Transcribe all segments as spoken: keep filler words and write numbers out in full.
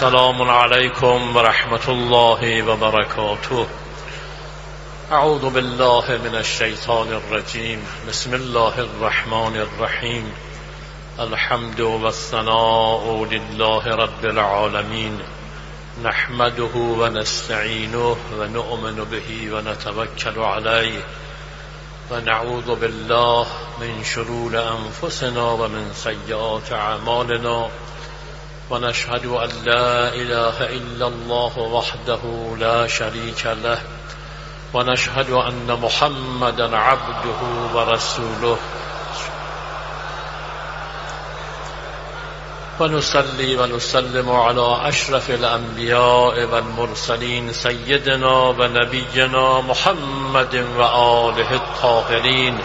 السلام عليكم ورحمة الله وبركاته. أعوذ بالله من الشيطان الرجيم. بسم الله الرحمن الرحيم. الحمد والثناء لله رب العالمين، نحمده ونستعينه ونؤمن به ونتوكل عليه، ونعوذ بالله من شرور أنفسنا ومن سيئات أعمالنا، ونشهد أن لا إله إلا الله وحده لا شريك له، ونشهد أن محمدا عبده ورسوله، ونصلي ونسلم على أشرف الأنبياء والمرسلين سيدنا ونبينا محمد وآله الطاهرين،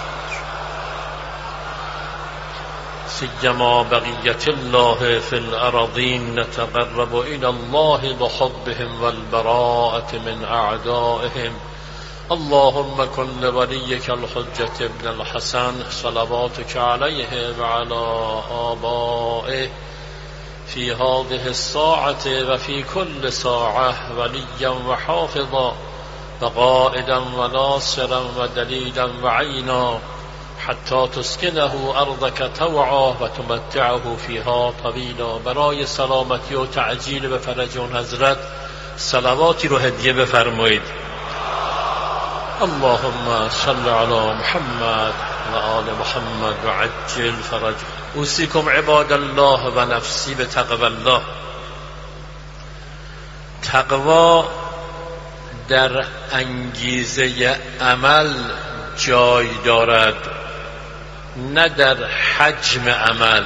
سيما بقية الله في الأرضين. نتقرب إلى الله بحبهم والبراءة من أعدائهم. اللهم كن لوليك الحجة ابن الحسن صلواتك عليه وعلى آبائه في هذه الساعة وفي كل ساعة وليا وحافظا وقائدا وناصرا ودليلا وعينا، حتى تسكنه أرضك طوعا وتمتعه فيها طویلا. برای سلامتی و تعجیل به فرج اون حضرت صلواتی رو هدیه بفرمایید. اللهم صل على محمد و آل محمد و عجل فرج. اوصیکم عباد الله و نفسی به تقوی الله. تقوا در انگیزه عمل جای دارد، نه در حجم عمل.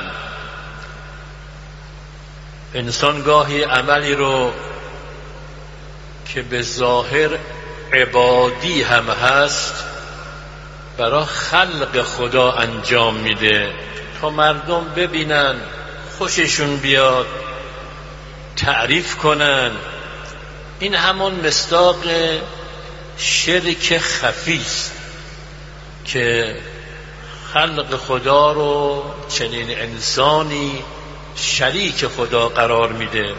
انسان گاهی عملی رو که به ظاهر عبادی هم هست برای خلق خدا انجام میده تا مردم ببینن، خوششون بیاد، تعریف کنن. این همون مصداق شرک خفی است که خلق خدا رو چنین انسانی شریک خدا قرار میده.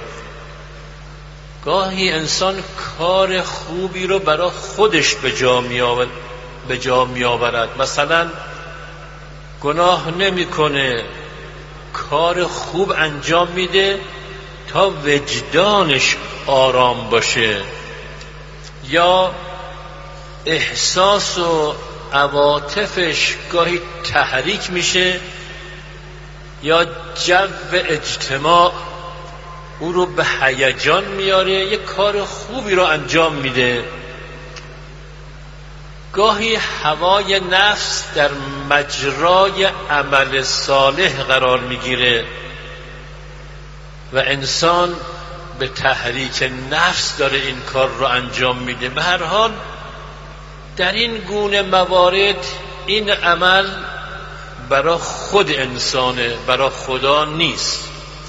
گاهی انسان کار خوبی رو برای خودش به جا میآورد به جا میآورد مثلا گناه نمیکنه، کار خوب انجام میده تا وجدانش آرام باشه، یا احساس و عواطفش گاهی تحریک میشه، یا جو اجتماع او رو به هیجان میاره، یک کار خوبی رو انجام میده. گاهی هوای نفس در مجرای عمل صالح قرار میگیره و انسان به تحریک نفس داره این کار رو انجام میده. به هر حال در این گونه موارد این عمل برای خود انسانه، برای خدا نیست.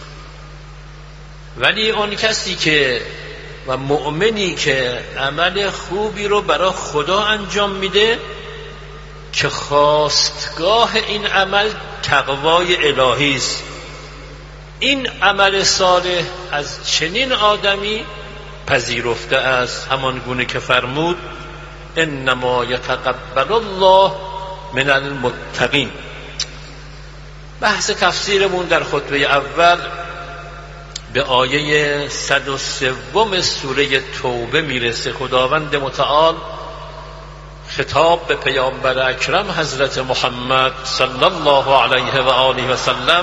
ولی اون کسی که و مؤمنی که عمل خوبی رو برای خدا انجام میده که خواستگاه این عمل تقوای الهی است، این عمل صالح از چنین آدمی پذیرفته است، همان گونه که فرمود انما یتقبل الله من المتقین. بحث تفسیرمون در خطبه اول به آیه صد و سوم سوره توبه میرسه. خداوند متعال خطاب به پیامبر اکرم حضرت محمد صلی الله علیه و آله و سلم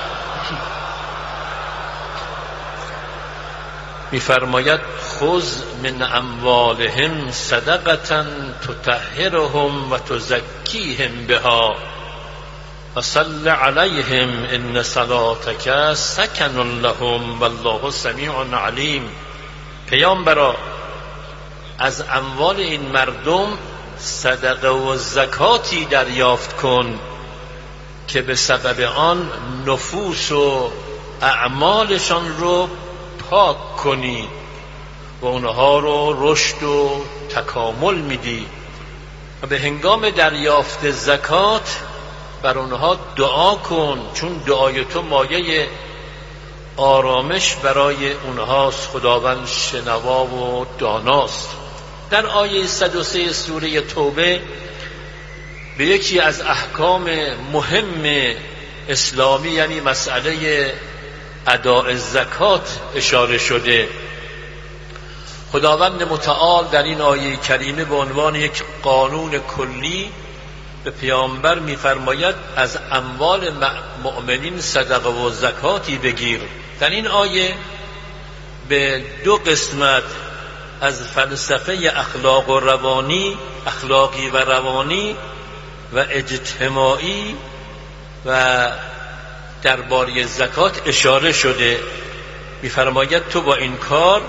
میفرماید خذ من اموالهم صدقة تطهرهم و تزکیهم بها و صل علیهم ان صلاتک سکن لهم والله سمیع علیم. پیامبرا از اموال این مردم صدقه و زکاتی دریافت کن که به سبب آن نفوس و اعمالشان رو پاک کنی و اونها رو رشد و تکامل میدی. و به هنگام دریافت زکات بر اونها دعا کن، چون دعای تو مایه آرامش برای اونهاست. خداوند شنوا و داناست. در آیه صد و سه سوره توبه به یکی از احکام مهم اسلامی یعنی مسئله اداء زکات اشاره شده. خداوند متعال در این آیه کریمه به عنوان یک قانون کلی به پیامبر می‌فرماید از اموال مؤمنین صدقه و زکاتی بگیر. در این آیه به دو قسمت از فلسفه اخلاق و روانی اخلاقی و روانی و اجتماعی و درباره زکات اشاره شده. می‌فرماید تو با این کار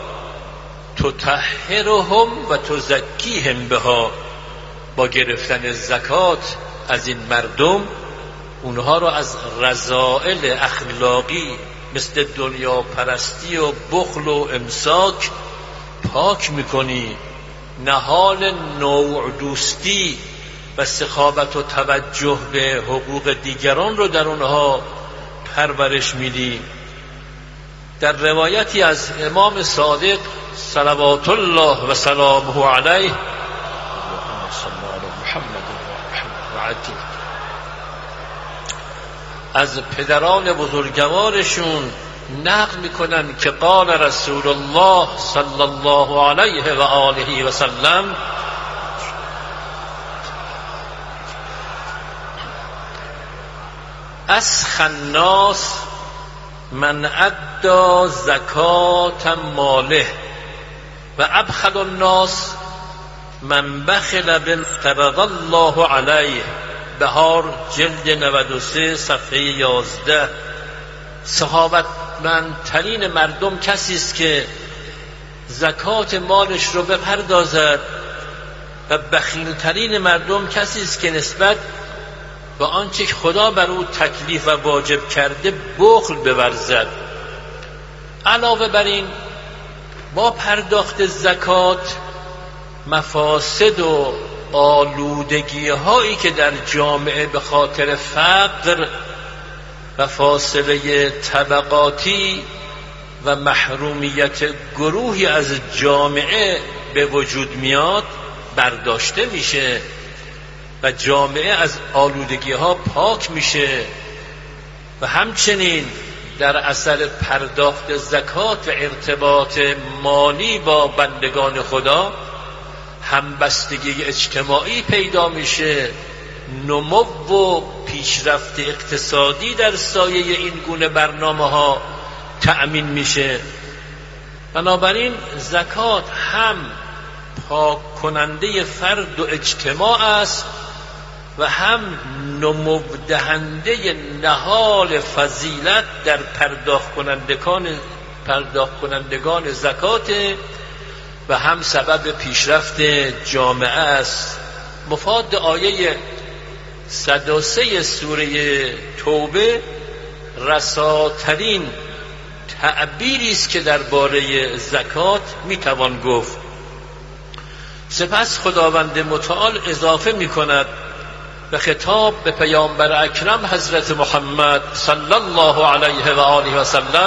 تطهرهم و تزکیهم بها، با گرفتن زکات از این مردم اونها رو از رذائل اخلاقی مثل دنیا پرستی و بخل و امساک پاک میکنی، نهال نوع دوستی و سخاوت و توجه به حقوق دیگران رو در اونها پرورش میدی. در روایتی از امام صادق صلوات الله و سلامه علیه از پدران بزرگوارشون نقل میکنن که قال رسول الله صلی الله علیه و آله و سلم اسخى الناس من ادى زکات ماله و ابخل الناس من بخل بافترض الله علیه. بهار جلد نود و سه صفحه یازده. سخاوتمندترین مردم کسی است که زکات مالش رو بپردازد و بخیلترین مردم کسی است که نسبت به آنچه خدا بر او تکلیف و واجب کرده بخل بورزد. علاوه بر این با پرداخت زکات مفاسد و آلودگی هایی که در جامعه به خاطر فقر و فاصله طبقاتی و محرومیت گروهی از جامعه به وجود میاد برداشته میشه و جامعه از آلودگی ها پاک میشه. و همچنین در اثر پرداخت زکات و ارتباط مالی با بندگان خدا همبستگی اجتماعی پیدا میشه، نمو و پیشرفت اقتصادی در سایه این گونه برنامه ها تأمین میشه. بنابراین زکات هم پاک کننده فرد و اجتماع است و هم نمو دهنده نهال فضیلت در پرداخت کنندگان پرداخت کنندگان زکات و هم سبب پیشرفت جامعه است. مفاد آیه صد و سه سوره توبه رساترین تعبیری است که درباره زکات میتوان گفت. سپس خداوند متعال اضافه میکند به خطاب به پیامبر اکرم حضرت محمد صلی الله علیه و آله و سلم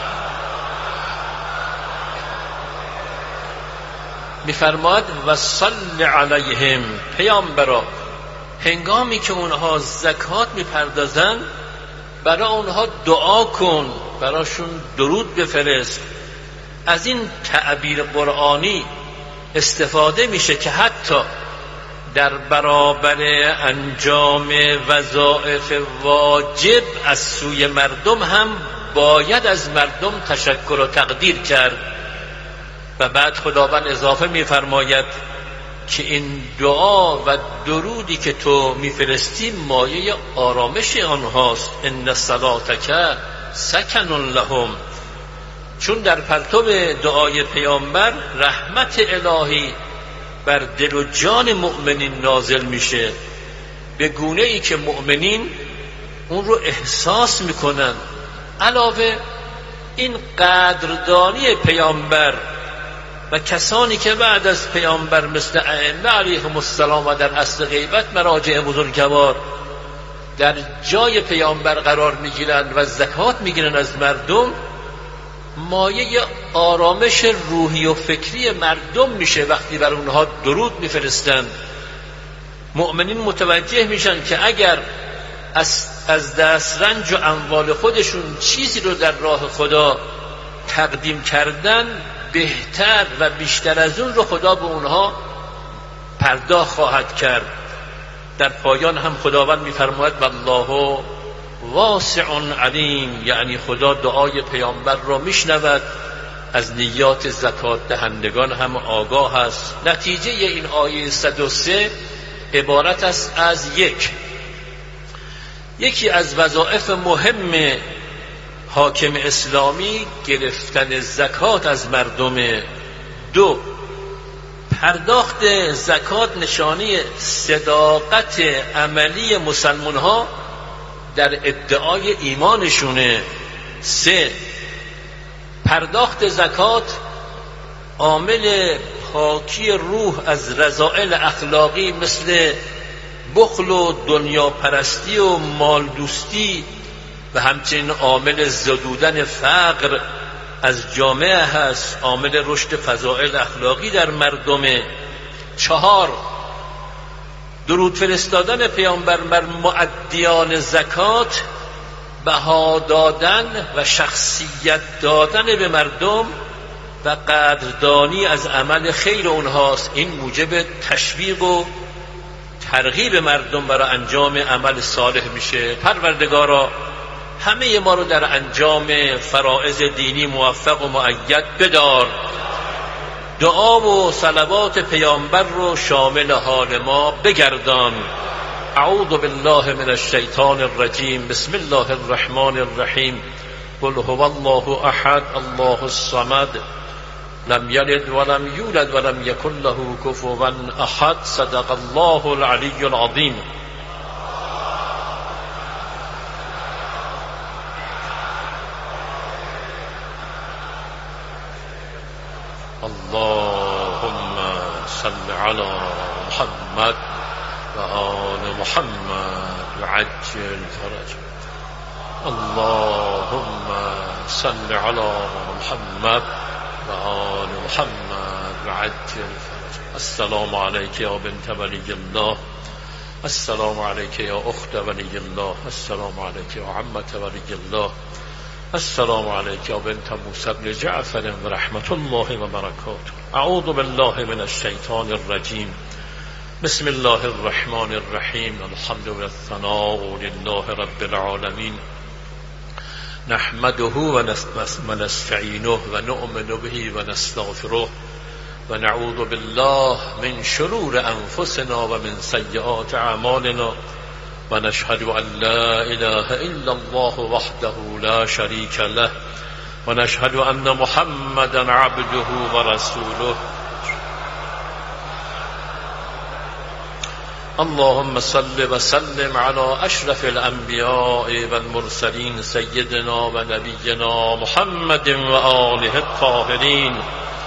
میفرماید و صل علیهم، پیامبرا هنگامی که اونها زکات میپردازن برای اونها دعا کن، براشون درود بفرست. از این تعبیر قرآنی استفاده میشه که حتی در برابر انجام وظایف واجب از سوی مردم هم باید از مردم تشکر و تقدیر کرد. و بعد خداوند اضافه می‌فرماید که این دعا و درودی که تو می‌فرستی مایه آرامش آنهاست. ان صلاتک سکن لهم، چون در پرتو دعای پیامبر رحمت الهی بر دل و جان مؤمنین نازل میشه، به گونه ای که مؤمنین اون رو احساس میکنن. علاوه این قدردانی پیامبر و کسانی که بعد از پیامبر مثل ائمه علیهم السلام و در اصل غیبت مراجع بزرگوار در جای پیامبر قرار میگیرند و زکات میگیرن از مردم، مایه آرامش روحی و فکری مردم میشه وقتی بر اونها درود میفرستند. مؤمنین متوجه میشن که اگر از از دسترنج و اموال خودشون چیزی رو در راه خدا تقدیم کردن، بهتر و بیشتر از اون رو خدا به اونها پرداخت خواهد کرد. در پایان هم خداوند میفرماید والله واسع علیم، یعنی خدا دعای پیامبر را میشنود، از نیات زکات دهندگان هم آگاه است. نتیجه این آیه صد و سه عبارت است از یک یکی از وظایف مهم حاکم اسلامی گرفتن زکات از مردم. دو، پرداخت زکات نشانه صداقت عملی مسلمان ها در ادعای ایمانشونه. سه، پرداخت زکات عامل پاکی روح از رذائل اخلاقی مثل بخل و دنیا پرستی و مال دوستی و همچنین عامل زدودن فقر از جامعه هست، عامل رشد فضائل اخلاقی در مردم. چهار، درود فرستادن پیامبر بر مؤدیان زکات بها دادن و شخصیت دادن به مردم و قدردانی از عمل خیر اونهاست. این موجب تشویق و ترغیب مردم برای انجام عمل صالح میشه. پروردگارا همه ما رو در انجام فرائض دینی موفق و مؤید بدار. دعا و صلوات پیامبر رو شامل حال ما بگردان. اعوذ بالله من الشیطان الرجیم. بسم الله الرحمن الرحیم. قل هو الله احد الله الصمد لم یلد ولم یولد ولم یکن له کفوا احد. صدق الله العلی العظیم. اللهم صل على محمد و آل محمد و عجل فرج. اللهم صل على محمد و آل محمد و عجل فرج. السلام علیک یا بنت ولی الله. السلام علیک یا اخت ولی الله. السلام علیک یا عمت ولی الله. السلام علیک یا بنت موسی بن جعفر و رحمت الله و برکاته. اعوذ بالله من الشیطان الرجیم. بسم الله الرحمن الرحیم. الحمد والثناء لله رب العالمین. نحمده و نستعینه و نؤمن به و نستغفره و نعوذ بالله من شرور انفسنا و من سیئات اعمالنا و نشهد ان لا اله الا الله وحده لا شریک له و نشهد ان محمدا عبده و رسوله. اللهم صل و سلم على اشرف الانبیاء و المرسلین سیدنا و نبینا محمد و آله الطاهرین.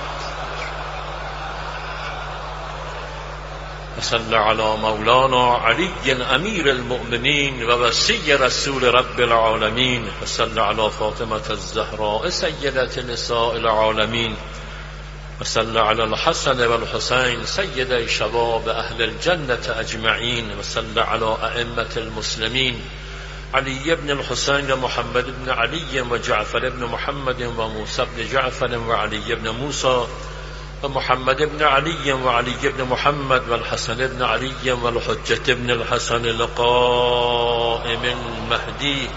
وصل على مولانا علی امیر المؤمنین و وصی رسول رب العالمین. وصل على فاطمة الزهراء سیدة نساء العالمین. وصل على الحسن والحسين سيدي شباب أهل الجنة أجمعين. وصل على أئمة المسلمين علي بن الحسين ومحمد بن علي وجعفر بن محمد وموسى بن جعفر وعلي بن موسى ومحمد بن علي وعلي بن محمد والحسن بن علي والحجة بن الحسن القائم المهدي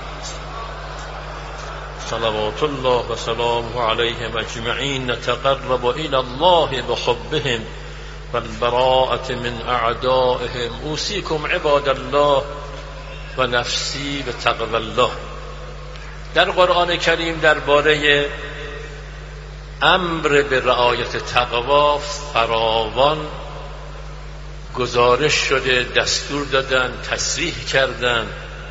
صلوات الله و سلامه علیهم اجمعین. نتقرب الى الله بحبهم والبراءة من اعدائهم. اوصیکم عباد الله و نفسی بتقوی الله. در قرآن کریم درباره امر به رعایت تقوا فراوان گزارش شده، دستور دادن، تصریح کردن.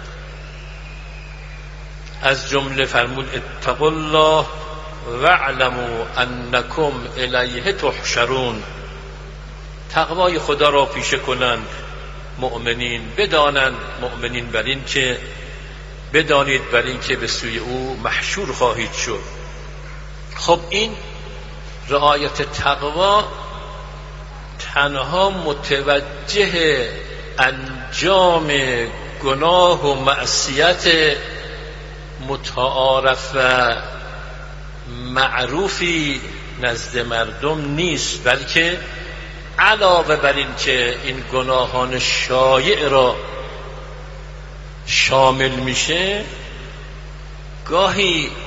از جمله فرمود اتقوا الله واعلموا انکم الیه تحشرون. تقوای خدا را پیشه کنند مؤمنین، بدانند مؤمنین بر این که بدانید بر این که به سوی او محشور خواهید شد. خب این رعایت تقوا تنها متوجه انجام گناه و معصیت متعارف و معروفی نزد مردم نیست، بلکه علاوه بر این که این گناهان شایع را شامل میشه، گاهی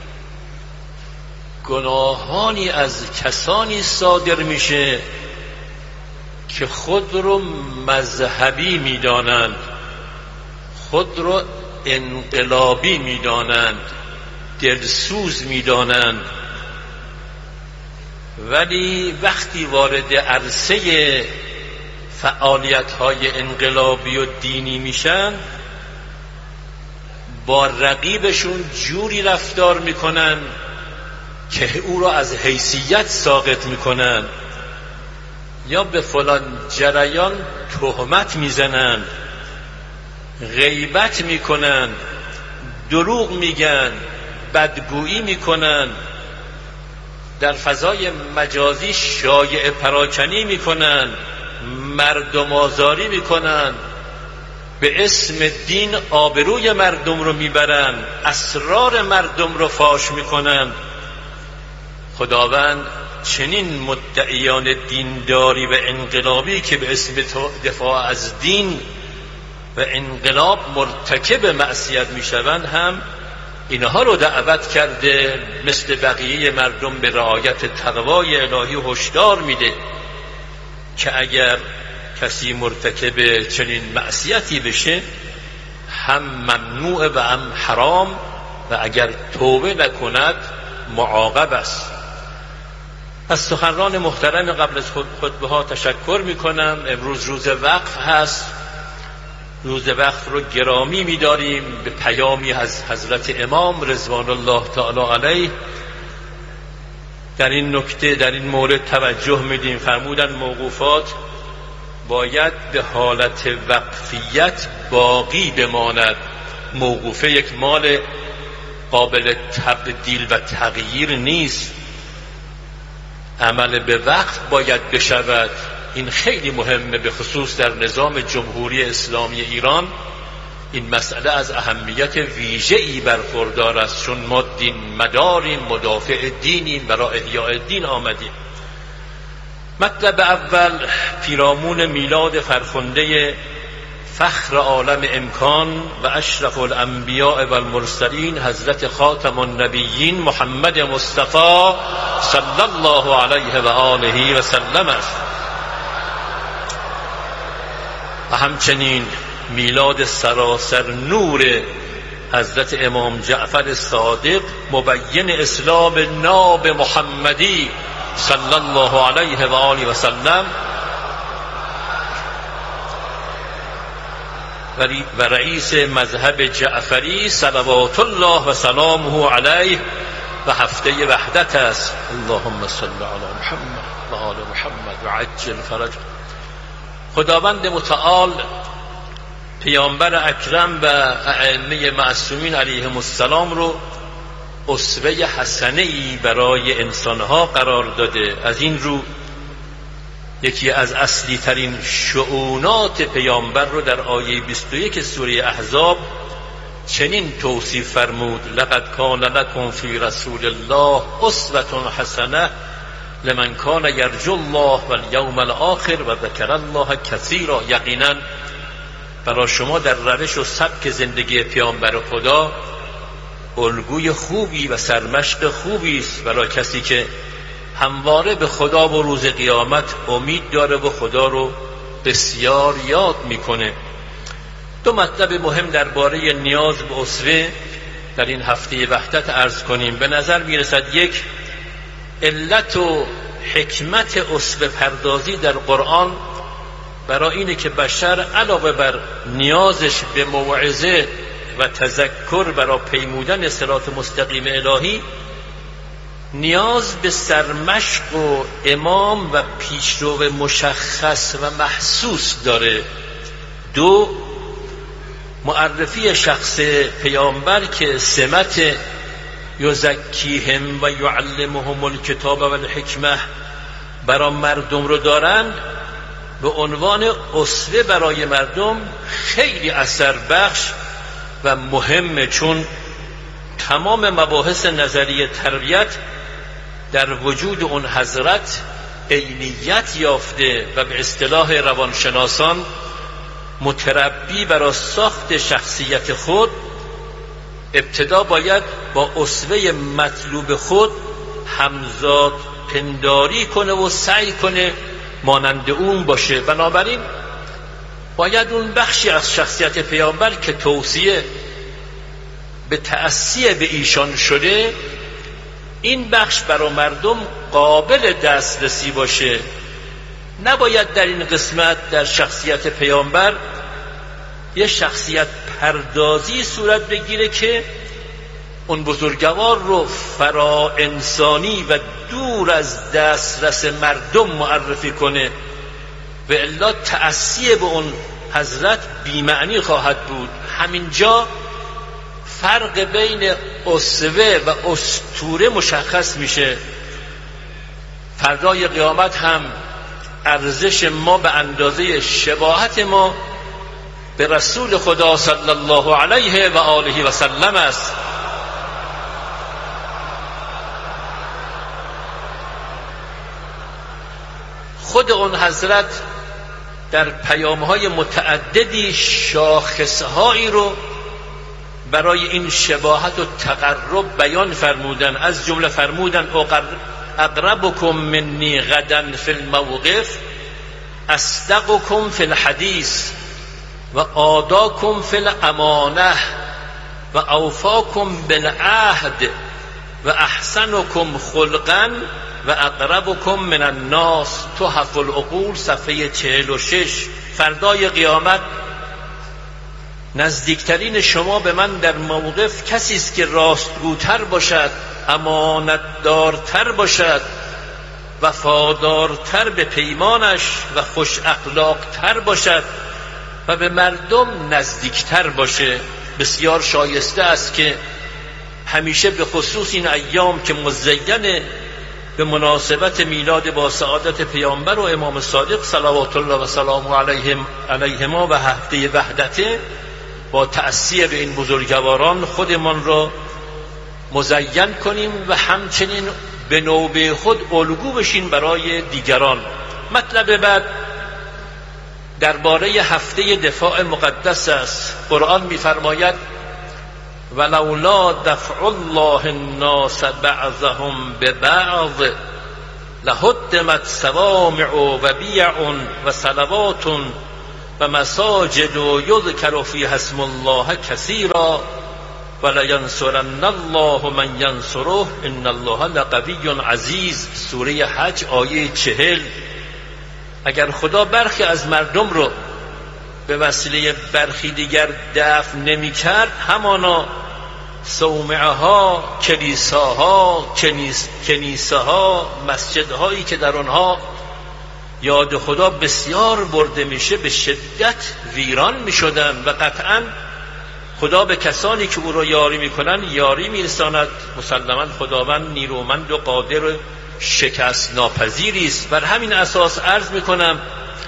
گناهانی از کسانی صادر میشه که خود رو مذهبی میدانند، خود رو انقلابی میدانند، دلسوز میدانند، ولی وقتی وارد عرصه فعالیت‌های انقلابی و دینی میشن با رقیبشون جوری رفتار میکنن که او را از حیثیت ساقط میکنن، یا به فلان جریان تهمت میزنن، غیبت میکنن، دروغ میگن، بدگویی میکنن، در فضای مجازی شایعه پراکنی میکنن، مردم آزاری میکنن، به اسم دین آبروی مردم رو میبرن، اسرار مردم رو فاش میکنن. خداوند چنین مدعیان دینداری و انقلابی که به اسم دفاع از دین و انقلاب مرتکب معصیت میشوند هم اینها رو دعوت کرده مثل بقیه مردم به رعایت تقوای الهی هشدار میده که اگر کسی مرتکب چنین معصیتی بشه هم ممنوع و هم حرام و اگر توبه نکند معاقب است. از سخنران محترم قبل از خطبه ها تشکر میکنم. امروز روز وقف هست، روز وقف رو گرامی می‌داریم. به پیامی از حضرت امام رضوان الله تعالی علیه در این نکته در این مورد توجه میدیم. فرمودن موقوفات باید به حالت وقفیت باقی بماند. موقوفه یک مال قابل تبدیل و تغییر نیست، عمل به وقت باید بشود. این خیلی مهمه، به خصوص در نظام جمهوری اسلامی ایران این مسئله از اهمیت ویژه‌ای برخوردار است، چون ما دین مداریم، مدافع دینیم، برای احیاء دین آمدیم. مطلب اول پیرامون میلاد فرخنده فخر عالم امکان و اشرف الانبیاء و المرسلین حضرت خاتم النبیین محمد مصطفی صلی الله علیه و آله و سلم است و همچنین میلاد سراسر نور حضرت امام جعفر صادق مبین اسلام ناب محمدی صلی الله علیه و آله و سلم و رئیس مذهب جعفری صلوات الله و سلامه علیه و هفته وحدت است. اللهم صل علی محمد و آل محمد و عجل فرج. خداوند متعال پیامبر اکرم و ائمه معصومین علیهم السلام رو اسوه حسنه‌ای برای انسانها قرار داده. از این رو یکی از اصلی ترین شؤونات پیامبر رو در آیه بیست و یک سوره احزاب چنین توصیف فرمود: لقد کان لکم فی رسول الله اسوة حسنه لمن کان یرجو الله والیوم الاخر و ذکر الله کثیرا. یقینا برای شما در روش و سبک زندگی پیامبر خدا الگوی خوبی و سرمشق خوبی است برای کسی که همواره به خدا و روز قیامت امید داره و خدا رو بسیار یاد میکنه. دو مطلب مهم درباره نیاز به اسوه در این هفته وحدت عرض کنیم. به نظر میرسد یک، علت و حکمت اسوه پردازی در قرآن برای اینه که بشر علاوه بر نیازش به موعظه و تذکر برای پیمودن صراط مستقیم الهی، نیاز به سرمشق و امام و پیشرو مشخص و محسوس داره. دو، معرفی شخص پیامبر که سمت یزکیهم و یعلمهم الکتاب و الحکمه برای مردم رو دارند، به عنوان اسوه برای مردم خیلی اثر بخش و مهمه، چون تمام مباحث نظریه تربیت در وجود اون حضرت عینیت یافته و به اصطلاح روانشناسان متربی برای ساخت شخصیت خود ابتدا باید با اسوه مطلوب خود همزاد پنداری کنه و سعی کنه مانند اون باشه. بنابراین باید اون بخشی از شخصیت پیامبر که توصیه به تأسی به ایشان شده، این بخش برای مردم قابل دسترسی باشه. نباید در این قسمت در شخصیت پیامبر یه شخصیت پردازی صورت بگیره که اون بزرگوار رو فرا انسانی و دور از دسترس مردم معرفی کنه، و الا تأسی به اون حضرت بی‌معنی خواهد بود. همینجا فرق بین اسوه و اسطوره مشخص میشه. فردای قیامت هم ارزش ما به اندازه شباهت ما به رسول خدا صلی الله علیه و آله و سلم است. خود اون حضرت در پیام‌های متعددی شاخصهایی رو برای این شباهت و تقرب بیان فرمودن. از جمله فرمودن اقربکم منی غدا فی الموقف اصدقکم فی الحدیث و آداکم فی الامانه و اوفاکم بالعهد و احسنکم خلقا و اقربکم من الناس. تحف العقول صفحه چهل و شش. فردای قیامت نزدیکترین شما به من در موقف کسی است که راستگوتر باشد، امانتدارتر باشد، وفادارتر به پیمانش و خوش اخلاقتر باشد و به مردم نزدیکتر باشه. بسیار شایسته است که همیشه به خصوص این ایام که مزینه به مناسبت میلاد با سعادت پیامبر و امام صادق صلوات الله و سلامه علیهم علیهما و هفته وحدته، با تأسی به این بزرگواران خودمان را مزین کنیم و همچنین به نوبه خود الگو بشین برای دیگران. مطلب بعد درباره هفته دفاع مقدس است. قرآن می‌فرماید ولولا دفع الله الناس بعضهم ببعض لهدمت صوامع و بیع و صلوات و مساجد یذکر فیها اسم الله کثیرا ولینصرن الله من ینصره ان الله لقوی عزیز. سوره حج آیه چهل. اگر خدا برخی از مردم رو به وسیله برخی دیگر دفع نمی کرد، همانا صومعه ها، کلیساها، کنیس، کنیسه ها، مسجدهایی که در آنها یاد خدا بسیار برده میشه به شدت ویران میشدن و قطعا خدا به کسانی که او را یاری میکنن یاری میرساند. مسلما خداوند نیرومند و قادر و شکست ناپذیری است. بر همین اساس عرض میکنم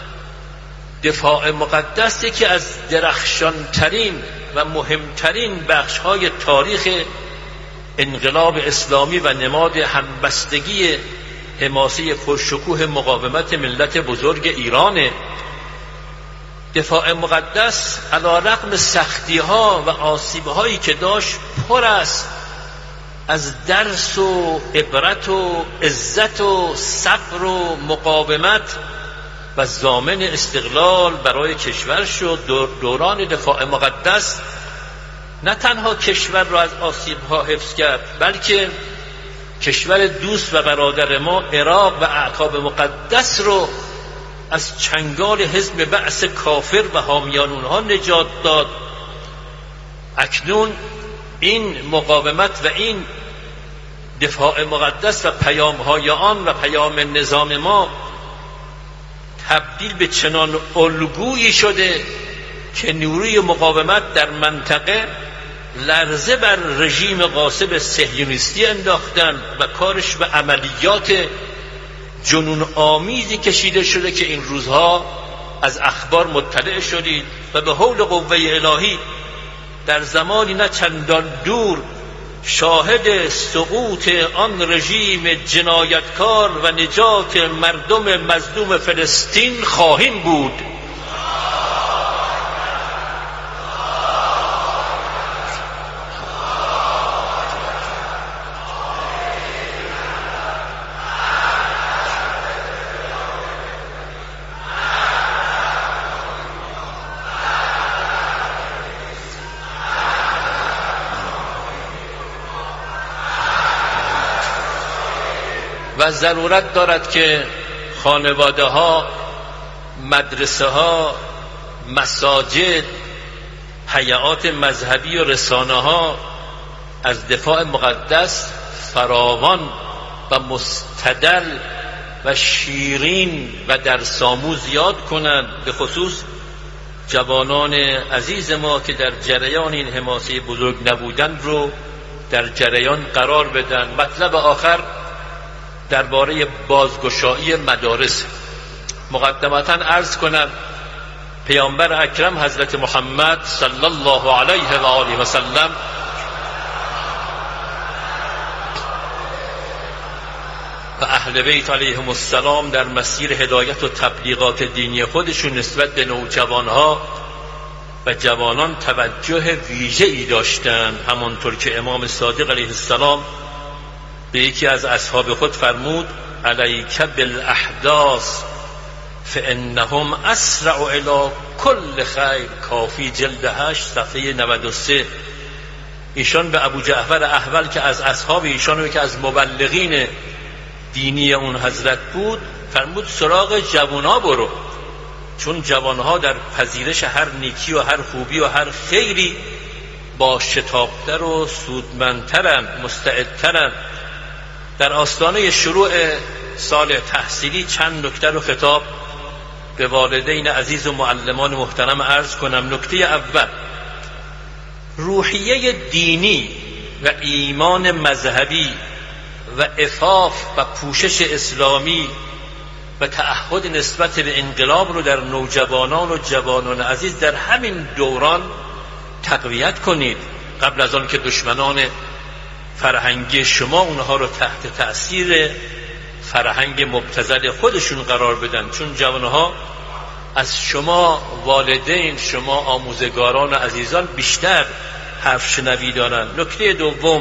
دفاع مقدس یکی از درخشانترین و مهمترین بخش‌های تاریخ انقلاب اسلامی و نماد همبستگی حماسه پرشکوه مقاومت ملت بزرگ ایرانه. دفاع مقدس علی رغم سختی‌ها و آسیب‌هایی که داشت پر است از درس و عبرت و عزت و صبر و مقاومت و ضامن استقلال برای کشور شد. دوران دفاع مقدس نه تنها کشور را از آسیب‌ها حفظ کرد، بلکه کشور دوست و برادر ما عراق و اعقاب مقدس رو از چنگال حزب بعث کافر و حامیان اونها نجات داد. اکنون این مقاومت و این دفاع مقدس و پیام‌های آن و پیام نظام ما تبدیل به چنان الگویی شده که نیروی مقاومت در منطقه لرزه بر رژیم غاصب صهیونیستی انداختن و کارش به عملیات جنون آمیزی کشیده شده که این روزها از اخبار مطلع شدید و به حول قوه الهی در زمانی نه چندان دور شاهد سقوط آن رژیم جنایتکار و نجات مردم مظلوم فلسطین خواهیم بود. و ضرورت دارد که خانواده ها، مدرسه ها، مساجد، هیئات مذهبی و رسانه ها از دفاع مقدس فراوان و مستدل و شیرین و درس‌آموز یاد کنند، به خصوص جوانان عزیز ما که در جریان این حماسه بزرگ نبودن رو در جریان قرار بدن. مطلب آخر درباره بازگشایی مدارس. مقدمتا عرض کنم پیامبر اکرم حضرت محمد صلی الله علیه و آله و سلم و اهل بیت علیهم السلام در مسیر هدایت و تبلیغات دینی خودشون نسبت به نوجوانها و جوانان توجه ویژه‌ای داشتند، همانطور که امام صادق علیه السلام به یکی از اصحاب خود فرمود علیک بالاحداث فانهم اسرع الی کل خیر. کافی جلد هشت صفحه نود و سه. ایشان به ابو جعفر احول که از اصحاب ایشان و که از مبلغین دینی اون حضرت بود فرمود سراغ جوانها برو، چون جوانها در پذیرش هر نیکی و هر خوبی و هر خیری با شتابتر و سودمندترند، مستعدترند. در آستانه شروع سال تحصیلی چند نکته رو خطاب به والدین عزیز و معلمان محترم عرض کنم. نکته اول، روحیه دینی و ایمان مذهبی و عفاف و پوشش اسلامی و تعهد نسبت به انقلاب رو در نوجوانان و جوانان عزیز در همین دوران تقویت کنید، قبل از آن که دشمنان فرهنگی شما اونها رو تحت تأثیر فرهنگ مبتذل خودشون قرار بدن، چون جوانها از شما والدین، شما آموزگاران عزیزان بیشتر حرف شنوی دارن. نکته دوم،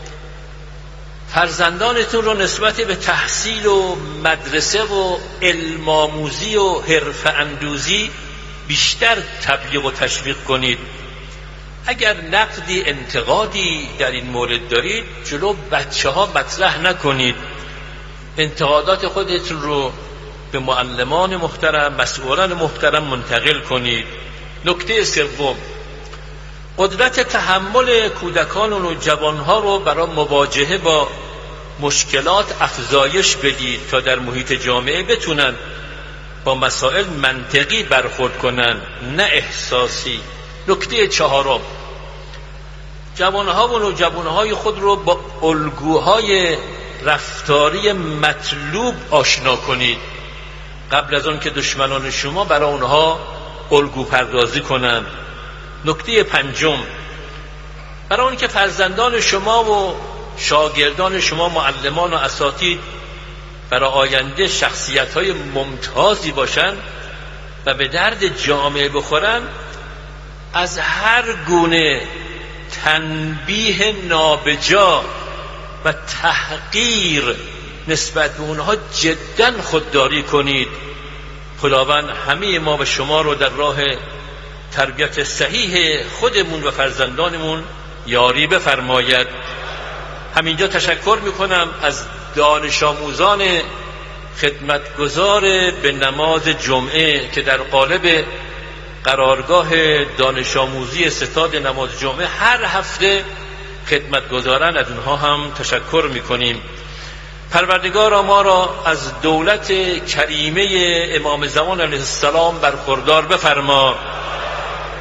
فرزندانتون رو نسبت به تحصیل و مدرسه و علم آموزی و حرفه اندوزی بیشتر تبلیغ و تشویق کنید. اگر نقدی، انتقادی در این مورد دارید جلو بچه ها مطرح نکنید، انتقادات خودتون رو به معلمان محترم، مسئولان محترم منتقل کنید. نکته سوم، قدرت تحمل کودکان و جوانها رو برای مواجهه با مشکلات افزایش بدید تا در محیط جامعه بتونن با مسائل منطقی برخورد کنن، نه احساسی. نکته چهارم، جوانها و نوجوانهای خود رو با الگوهای رفتاری مطلوب آشنا کنید قبل از آن که دشمنان شما برای اونها الگو پردازی کنند. نکته پنجم، برای آن که فرزندان شما و شاگردان شما، معلمان و اساتید، برای آینده شخصیت‌های ممتازی باشند و به درد جامعه بخورن، از هر گونه تنبیه نابجا و تحقیر نسبت به اونها جداً خودداری کنید. خداوند همه ما و شما رو در راه تربیت صحیح خودمون و فرزندانمون یاری بفرماید. همینجا تشکر میکنم از دانش آموزان خدمتگزار به نماز جمعه که در قالب قرارگاه دانش آموزی ستاد نماز جمعه هر هفته خدمت گزارن، از اونها هم تشکر میکنیم. پروردگار ما را از دولت کریمه امام زمان علیه السلام برخوردار بفرما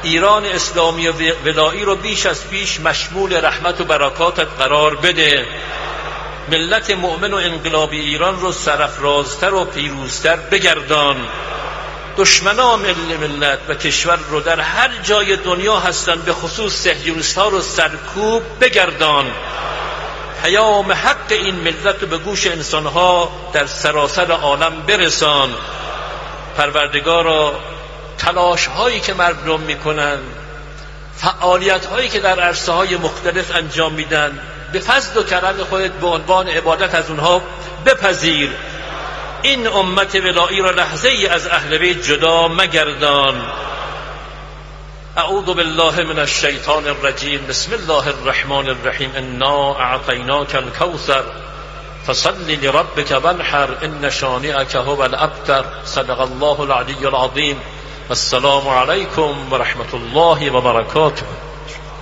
ایران اسلامی و ولایی رو بیش از پیش مشمول رحمت و برکاتت قرار بده. ملت مؤمن و انقلابی ایران رو سرافرازتر و پیروزتر بگردان. دشمنان مل ملت و کشور رو در هر جای دنیا هستن، به خصوص صهیونیست ها رو سرکوب بگردان. پیام حق این ملت رو به گوش انسان ها در سراسر عالم برسان. پروردگارا تلاش هایی که مردم میکنن، فعالیت هایی که در عرصه های مختلف انجام میدن، به فضل و کرم خودت به عنوان عبادت از اونها بپذیر. این امت ولایی را لحظه ای از اهل بیت جدا مگردان. اعوذ بالله من الشیطان الرجیم. بسم الله الرحمن الرحیم. انا اعطیناک الکوثر فصل لربک وانحر ان شانئک هو الابتر. صدق الله العلی العظیم. السلام علیکم و رحمت الله و برکاته.